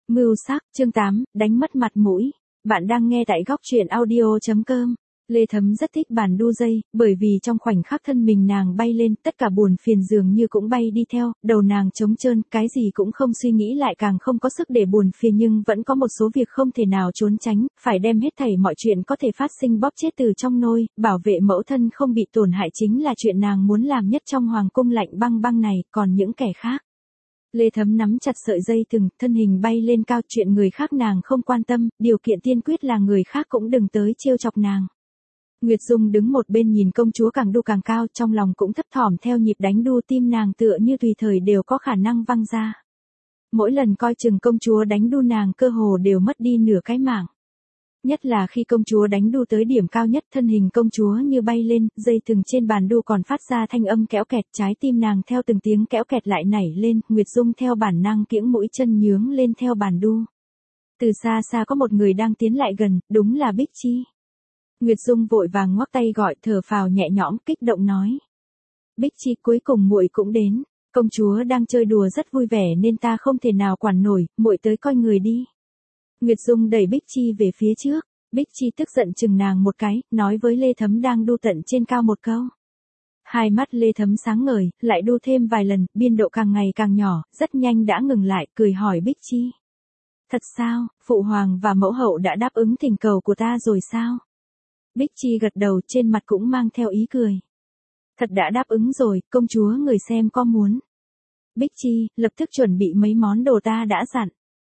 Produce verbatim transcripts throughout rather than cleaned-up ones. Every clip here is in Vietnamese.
Mưu sắc, chương tám, đánh mất mặt mũi. Bạn đang nghe tại góc truyện audio.com. Lê Thấm rất thích bàn đu dây, bởi vì trong khoảnh khắc thân mình nàng bay lên, tất cả buồn phiền dường như cũng bay đi theo, đầu nàng trống trơn, cái gì cũng không suy nghĩ lại càng không có sức để buồn phiền, nhưng vẫn có một số việc không thể nào trốn tránh, phải đem hết thảy mọi chuyện có thể phát sinh bóp chết từ trong nôi, bảo vệ mẫu thân không bị tổn hại chính là chuyện nàng muốn làm nhất trong hoàng cung lạnh băng băng này, còn những kẻ khác. Lê Thấm nắm chặt sợi dây thừng, thân hình bay lên cao, chuyện người khác nàng không quan tâm, điều kiện tiên quyết là người khác cũng đừng tới trêu chọc nàng. Nguyệt Dung đứng một bên nhìn công chúa càng đu càng cao, trong lòng cũng thấp thỏm theo nhịp đánh đu, tim nàng tựa như tùy thời đều có khả năng văng ra. Mỗi lần coi chừng công chúa đánh đu nàng cơ hồ đều mất đi nửa cái mạng. Nhất là khi công chúa đánh đu tới điểm cao nhất, thân hình công chúa như bay lên, dây thừng trên bàn đu còn phát ra thanh âm kéo kẹt, trái tim nàng theo từng tiếng kéo kẹt lại nảy lên, Nguyệt Dung theo bản năng kiễng mũi chân nhướng lên theo bàn đu. Từ xa xa có một người đang tiến lại gần, đúng là Bích Chi. Nguyệt Dung vội vàng ngoắc tay gọi, thở phào nhẹ nhõm, kích động nói: Bích Chi, cuối cùng muội cũng đến, công chúa đang chơi đùa rất vui vẻ nên ta không thể nào quản nổi, muội tới coi người đi. Nguyệt Dung đẩy Bích Chi về phía trước, Bích Chi tức giận chừng nàng một cái, nói với Lê Thấm đang đu tận trên cao một câu. Hai mắt Lê Thấm sáng ngời, lại đu thêm vài lần, biên độ càng ngày càng nhỏ, rất nhanh đã ngừng lại, cười hỏi Bích Chi: Thật sao, phụ hoàng và mẫu hậu đã đáp ứng thỉnh cầu của ta rồi sao? Bích Chi gật đầu, trên mặt cũng mang theo ý cười. Thật đã đáp ứng rồi, công chúa người xem có muốn. Bích Chi, lập tức chuẩn bị mấy món đồ ta đã dặn.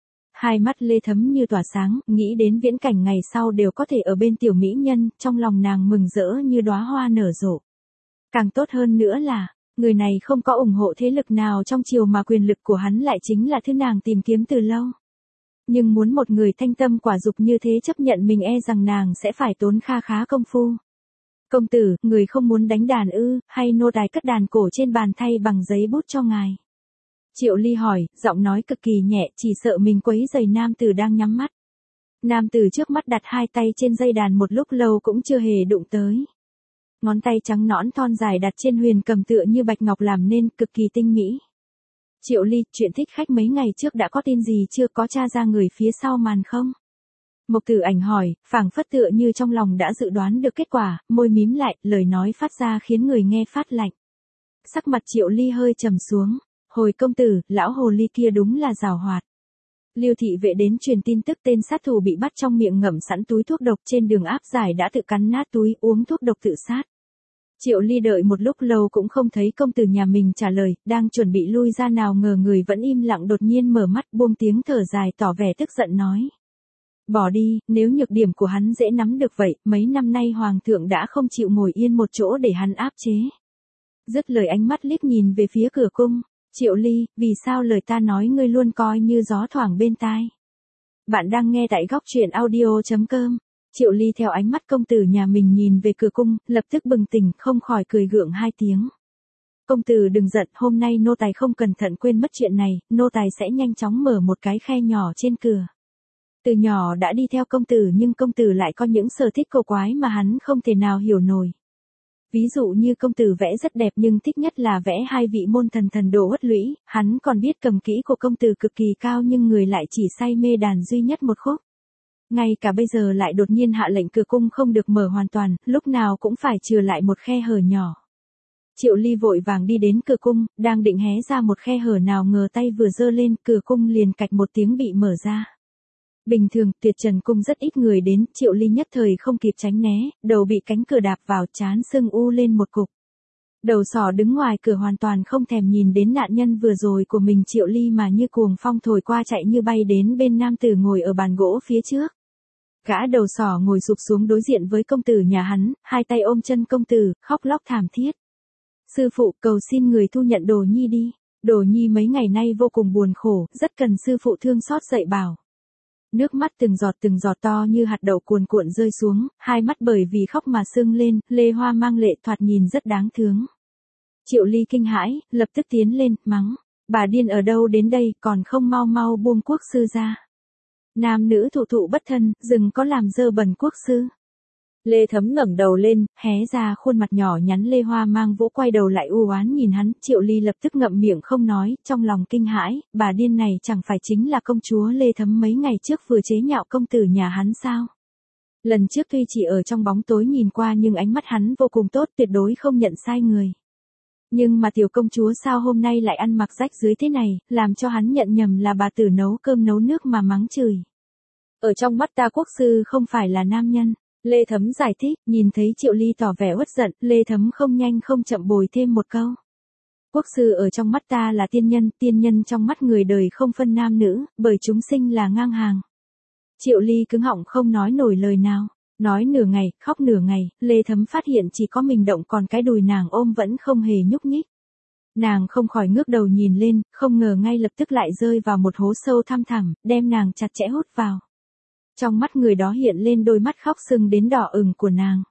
Hai mắt Lê Thấm như tỏa sáng, nghĩ đến viễn cảnh ngày sau đều có thể ở bên tiểu mỹ nhân, trong lòng nàng mừng rỡ như đóa hoa nở rộ. Càng tốt hơn nữa là, người này không có ủng hộ thế lực nào trong triều mà quyền lực của hắn lại chính là thứ nàng tìm kiếm từ lâu. Nhưng muốn một người thanh tâm quả dục như thế chấp nhận mình e rằng nàng sẽ phải tốn kha khá công phu. Công tử, người không muốn đánh đàn ư, hay nô tài cất đàn cổ trên bàn thay bằng giấy bút cho ngài? Triệu Ly hỏi, giọng nói cực kỳ nhẹ, chỉ sợ mình quấy rầy nam tử đang nhắm mắt. Nam tử trước mắt đặt hai tay trên dây đàn một lúc lâu cũng chưa hề đụng tới. Ngón tay trắng nõn thon dài đặt trên huyền cầm tựa như bạch ngọc làm nên, cực kỳ tinh mỹ. Triệu Ly, chuyện thích khách mấy ngày trước đã có tin gì chưa, có tra ra người phía sau màn không? Mộc Tử Ảnh hỏi, phảng phất tựa như trong lòng đã dự đoán được kết quả, môi mím lại, lời nói phát ra khiến người nghe phát lạnh. Sắc mặt Triệu Ly hơi trầm xuống. Hồi công tử, lão hồ ly kia đúng là giàu hoạt. Lưu thị vệ đến truyền tin tức tên sát thủ bị bắt trong miệng ngậm sẵn túi thuốc độc, trên đường áp giải đã tự cắn nát túi uống thuốc độc tự sát. Triệu Ly đợi một lúc lâu cũng không thấy công tử nhà mình trả lời, đang chuẩn bị lui ra nào ngờ người vẫn im lặng đột nhiên mở mắt buông tiếng thở dài tỏ vẻ tức giận nói. Bỏ đi, nếu nhược điểm của hắn dễ nắm được vậy, mấy năm nay hoàng thượng đã không chịu ngồi yên một chỗ để hắn áp chế. Dứt lời ánh mắt liếc nhìn về phía cửa cung. Triệu Ly, vì sao lời ta nói ngươi luôn coi như gió thoảng bên tai? Bạn đang nghe tại góc truyện audio.com. Triệu Ly theo ánh mắt công tử nhà mình nhìn về cửa cung, lập tức bừng tỉnh, không khỏi cười gượng hai tiếng. Công tử đừng giận, hôm nay nô tài không cẩn thận quên mất chuyện này, nô tài sẽ nhanh chóng mở một cái khe nhỏ trên cửa. Từ nhỏ đã đi theo công tử nhưng công tử lại có những sở thích cổ quái mà hắn không thể nào hiểu nổi. Ví dụ như công tử vẽ rất đẹp nhưng thích nhất là vẽ hai vị môn thần thần đồ Uất Lũy, hắn còn biết cầm kỹ của công tử cực kỳ cao nhưng người lại chỉ say mê đàn duy nhất một khúc. Ngay cả bây giờ lại đột nhiên hạ lệnh cửa cung không được mở hoàn toàn, lúc nào cũng phải chừa lại một khe hở nhỏ. Triệu Ly vội vàng đi đến cửa cung, đang định hé ra một khe hở nào ngờ tay vừa giơ lên, cửa cung liền cạch một tiếng bị mở ra. Bình thường, Tuyệt Trần cung rất ít người đến, Triệu Ly nhất thời không kịp tránh né, đầu bị cánh cửa đạp vào, trán sưng u lên một cục. Đầu sỏ đứng ngoài cửa hoàn toàn không thèm nhìn đến nạn nhân vừa rồi của mình, Triệu Ly mà như cuồng phong thổi qua chạy như bay đến bên nam tử ngồi ở bàn gỗ phía trước. Gã đầu sỏ ngồi sụp xuống đối diện với công tử nhà hắn, hai tay ôm chân công tử, khóc lóc thảm thiết. Sư phụ, cầu xin người thu nhận Đồ Nhi đi. Đồ Nhi mấy ngày nay vô cùng buồn khổ, rất cần sư phụ thương xót dạy bảo. Nước mắt từng giọt từng giọt to như hạt đậu cuồn cuộn rơi xuống, hai mắt bởi vì khóc mà sưng lên, lê hoa mang lệ thoạt nhìn rất đáng thương. Triệu Ly kinh hãi, lập tức tiến lên, mắng. Bà điên ở đâu đến đây, còn không mau mau buông quốc sư ra. Nam nữ thụ thụ bất thân, đừng có làm dơ bẩn quốc sư. Lê Thấm ngẩng đầu lên, hé ra khuôn mặt nhỏ nhắn Lê Hoa Mang Vũ quay đầu lại u oán nhìn hắn, Triệu Ly lập tức ngậm miệng không nói, trong lòng kinh hãi, bà điên này chẳng phải chính là công chúa Lê Thấm mấy ngày trước vừa chế nhạo công tử nhà hắn sao? Lần trước tuy chỉ ở trong bóng tối nhìn qua nhưng ánh mắt hắn vô cùng tốt, tuyệt đối không nhận sai người. Nhưng mà tiểu công chúa sao hôm nay lại ăn mặc rách dưới thế này, làm cho hắn nhận nhầm là bà tử nấu cơm nấu nước mà mắng chửi. Ở trong mắt ta quốc sư không phải là nam nhân. Lê Thấm giải thích, nhìn thấy Triệu Ly tỏ vẻ uất giận, Lê Thấm không nhanh không chậm bồi thêm một câu. Quốc sư ở trong mắt ta là tiên nhân, tiên nhân trong mắt người đời không phân nam nữ, bởi chúng sinh là ngang hàng. Triệu Ly cứng họng không nói nổi lời nào, nói nửa ngày, khóc nửa ngày, Lê Thấm phát hiện chỉ có mình động còn cái đùi nàng ôm vẫn không hề nhúc nhích. Nàng không khỏi ngước đầu nhìn lên, không ngờ ngay lập tức lại rơi vào một hố sâu thăm thẳm, đem nàng chặt chẽ hút vào. Trong mắt người đó hiện lên đôi mắt khóc sưng đến đỏ ửng của nàng.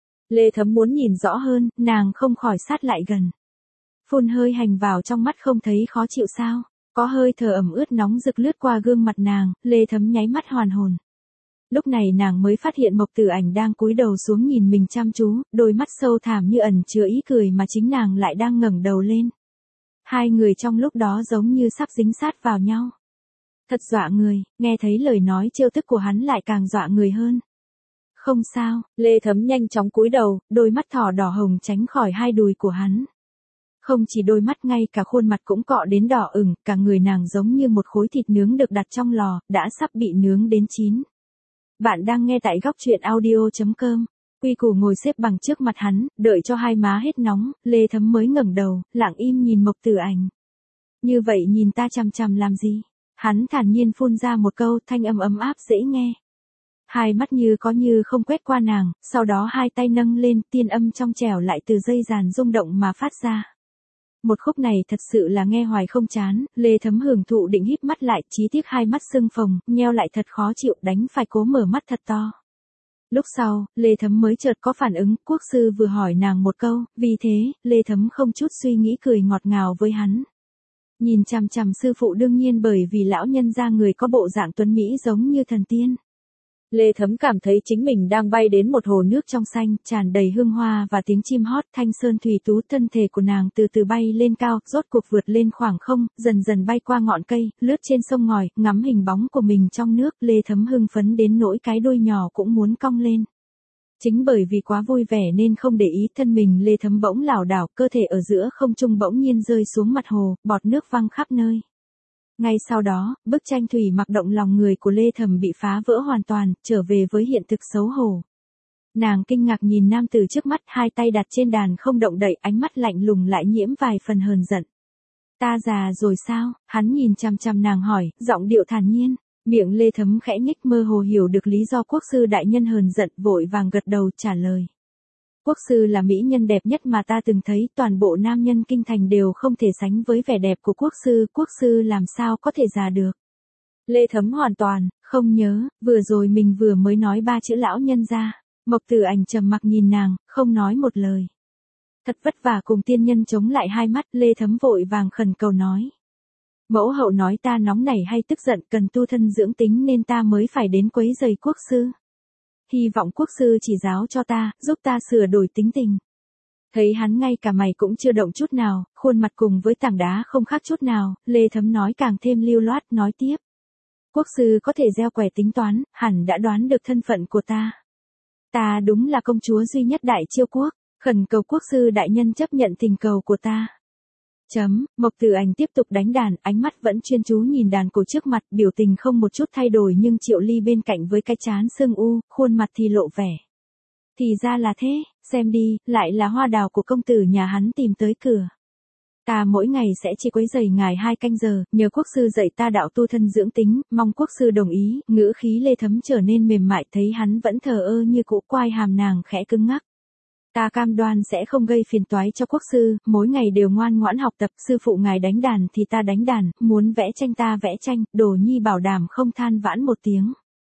Lê Thấm muốn nhìn rõ hơn, nàng không khỏi sát lại gần. Phun hơi hành vào trong mắt không thấy khó chịu sao, có hơi thở ẩm ướt nóng rực lướt qua gương mặt nàng, Lê Thấm nháy mắt hoàn hồn. Lúc này nàng mới phát hiện Mộc Tử Ảnh đang cúi đầu xuống nhìn mình chăm chú, đôi mắt sâu thẳm như ẩn chứa ý cười mà chính nàng lại đang ngẩng đầu lên. Hai người trong lúc đó giống như sắp dính sát vào nhau. Thật dọa người, nghe thấy lời nói trêu tức của hắn lại càng dọa người hơn. Không sao, Lê Thấm nhanh chóng cúi đầu, đôi mắt thỏ đỏ hồng tránh khỏi hai đùi của hắn. Không chỉ đôi mắt ngay cả khuôn mặt cũng cọ đến đỏ ửng, cả người nàng giống như một khối thịt nướng được đặt trong lò, đã sắp bị nướng đến chín. Bạn đang nghe tại góc truyện audio chấm com. Quy Củ ngồi xếp bằng trước mặt hắn, đợi cho hai má hết nóng, Lê Thấm mới ngẩng đầu, lặng im nhìn Mộc Tử Ảnh. Như vậy nhìn ta chằm chằm làm gì? Hắn thản nhiên phun ra một câu, thanh âm ấm áp dễ nghe. Hai mắt như có như không quét qua nàng, sau đó hai tay nâng lên, tiên âm trong trẻo lại từ dây dàn rung động mà phát ra. Một khúc này thật sự là nghe hoài không chán, Lê Thấm hưởng thụ định híp mắt lại, chí tiếc hai mắt sưng phồng, nheo lại thật khó chịu, đành phải cố mở mắt thật to. Lúc sau, Lê Thấm mới chợt có phản ứng, quốc sư vừa hỏi nàng một câu, vì thế, Lê Thấm không chút suy nghĩ cười ngọt ngào với hắn. Nhìn chằm chằm sư phụ đương nhiên bởi vì lão nhân gia người có bộ dạng tuấn mỹ giống như thần tiên. Lê Thấm cảm thấy chính mình đang bay đến một hồ nước trong xanh, tràn đầy hương hoa và tiếng chim hót, thanh sơn thủy tú, thân thể của nàng từ từ bay lên cao, rốt cuộc vượt lên khoảng không, dần dần bay qua ngọn cây, lướt trên sông ngòi, ngắm hình bóng của mình trong nước, Lê Thấm hưng phấn đến nỗi cái đuôi nhỏ cũng muốn cong lên. Chính bởi vì quá vui vẻ nên không để ý thân mình Lê Thấm bỗng lảo đảo, cơ thể ở giữa không trung bỗng nhiên rơi xuống mặt hồ, bọt nước văng khắp nơi. Ngay sau đó, bức tranh thủy mặc động lòng người của Lê Thấm bị phá vỡ hoàn toàn, trở về với hiện thực xấu hổ. Nàng kinh ngạc nhìn nam tử trước mắt, hai tay đặt trên đàn không động đậy, ánh mắt lạnh lùng lại nhiễm vài phần hờn giận. Ta già rồi sao? Hắn nhìn chằm chằm nàng hỏi, giọng điệu thản nhiên. Miệng Lê Thấm khẽ nhếch, mơ hồ hiểu được lý do quốc sư đại nhân hờn giận, vội vàng gật đầu trả lời. Quốc sư là mỹ nhân đẹp nhất mà ta từng thấy, toàn bộ nam nhân kinh thành đều không thể sánh với vẻ đẹp của quốc sư, quốc sư làm sao có thể già được. Lê Thấm hoàn toàn không nhớ, vừa rồi mình vừa mới nói ba chữ lão nhân gia. Mộc Tử Ảnh trầm mặc nhìn nàng, không nói một lời. Thật vất vả cùng tiên nhân chống lại hai mắt, Lê Thấm vội vàng khẩn cầu nói. Mẫu hậu nói ta nóng nảy hay tức giận, cần tu thân dưỡng tính nên ta mới phải đến quấy rầy quốc sư. Hy vọng quốc sư chỉ giáo cho ta, giúp ta sửa đổi tính tình. Thấy hắn ngay cả mày cũng chưa động chút nào, khuôn mặt cùng với tảng đá không khác chút nào, Lê Thấm nói càng thêm lưu loát, nói tiếp. Quốc sư có thể gieo quẻ tính toán, hẳn đã đoán được thân phận của ta. Ta đúng là công chúa duy nhất Đại Chiêu quốc, khẩn cầu quốc sư đại nhân chấp nhận tình cầu của ta. Chấm, Mộc Tử Ảnh tiếp tục đánh đàn, ánh mắt vẫn chuyên chú nhìn đàn cổ trước mặt, biểu tình không một chút thay đổi, nhưng Triệu Ly bên cạnh với cái trán sưng u, khuôn mặt thì lộ vẻ. Thì ra là thế, xem đi, lại là hoa đào của công tử nhà hắn tìm tới cửa. Ta mỗi ngày sẽ chỉ quấy rầy ngài hai canh giờ, nhờ quốc sư dạy ta đạo tu thân dưỡng tính, mong quốc sư đồng ý, ngữ khí Lê Thấm trở nên mềm mại, thấy hắn vẫn thờ ơ như cũ, quai hàm nàng khẽ cứng ngắc. Ta cam đoan sẽ không gây phiền toái cho quốc sư, mỗi ngày đều ngoan ngoãn học tập, sư phụ ngài đánh đàn thì ta đánh đàn, muốn vẽ tranh ta vẽ tranh, Đồ Nhi bảo đảm không than vãn một tiếng.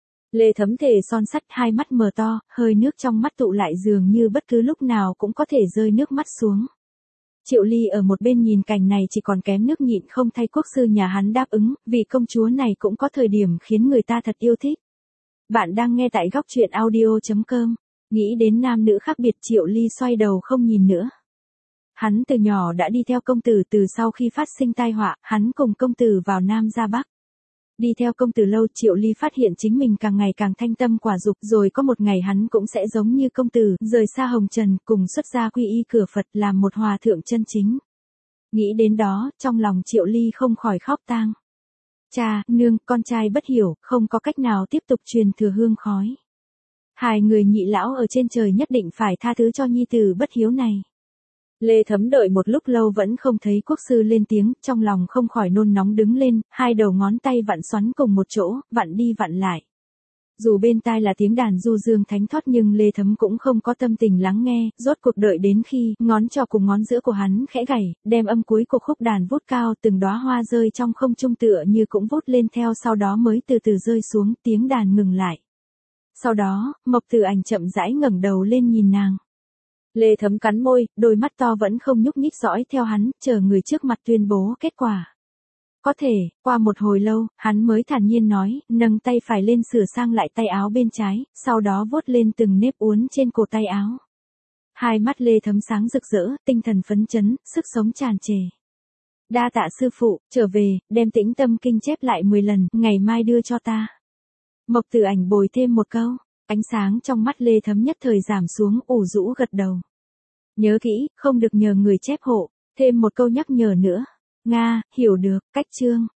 Lê Thấm thề son sắt, hai mắt mở to, hơi nước trong mắt tụ lại dường như bất cứ lúc nào cũng có thể rơi nước mắt xuống. Triệu Ly ở một bên nhìn cảnh này chỉ còn kém nước nhịn không thay quốc sư nhà hắn đáp ứng, vì công chúa này cũng có thời điểm khiến người ta thật yêu thích. Bạn đang nghe tại góc truyện audio chấm com. Nghĩ đến nam nữ khác biệt, Triệu Ly xoay đầu không nhìn nữa. Hắn từ nhỏ đã đi theo công tử, từ sau khi phát sinh tai họa, hắn cùng công tử vào Nam ra Bắc. Đi theo công tử lâu, Triệu Ly phát hiện chính mình càng ngày càng thanh tâm quả dục, rồi có một ngày hắn cũng sẽ giống như công tử, rời xa hồng trần, cùng xuất gia quy y cửa Phật, làm một hòa thượng chân chính. Nghĩ đến đó, trong lòng Triệu Ly không khỏi khóc tang. Cha, nương, con trai bất hiểu, không có cách nào tiếp tục truyền thừa hương khói. Hai người nhị lão ở trên trời nhất định phải tha thứ cho nhi tử bất hiếu này. Lê Thấm đợi một lúc lâu vẫn không thấy quốc sư lên tiếng, trong lòng không khỏi nôn nóng đứng lên, hai đầu ngón tay vặn xoắn cùng một chỗ, vặn đi vặn lại. Dù bên tai là tiếng đàn du dương thánh thót nhưng Lê Thấm cũng không có tâm tình lắng nghe, rốt cuộc đợi đến khi ngón trỏ cùng ngón giữa của hắn khẽ gảy, đem âm cuối của khúc đàn vút cao, từng đóa hoa rơi trong không trung tựa như cũng vút lên theo, sau đó mới từ từ rơi xuống, tiếng đàn ngừng lại. Sau đó, Mộc Tử Ảnh chậm rãi ngẩng đầu lên nhìn nàng. Lê Thấm cắn môi, đôi mắt to vẫn không nhúc nhích dõi theo hắn, chờ người trước mặt tuyên bố kết quả. Có thể, qua một hồi lâu, hắn mới thản nhiên nói, nâng tay phải lên sửa sang lại tay áo bên trái, sau đó vuốt lên từng nếp uốn trên cổ tay áo. Hai mắt Lê Thấm sáng rực rỡ, tinh thần phấn chấn, sức sống tràn trề. Đa tạ sư phụ, trở về, đem Tĩnh Tâm Kinh chép lại mười lần, ngày mai đưa cho ta. Mộc Tử Ảnh bồi thêm một câu, ánh sáng trong mắt Lê Thấm nhất thời giảm xuống, ủ rũ gật đầu. Nhớ kỹ, không được nhờ người chép hộ, thêm một câu nhắc nhở nữa. Nga, hiểu được, cách chương.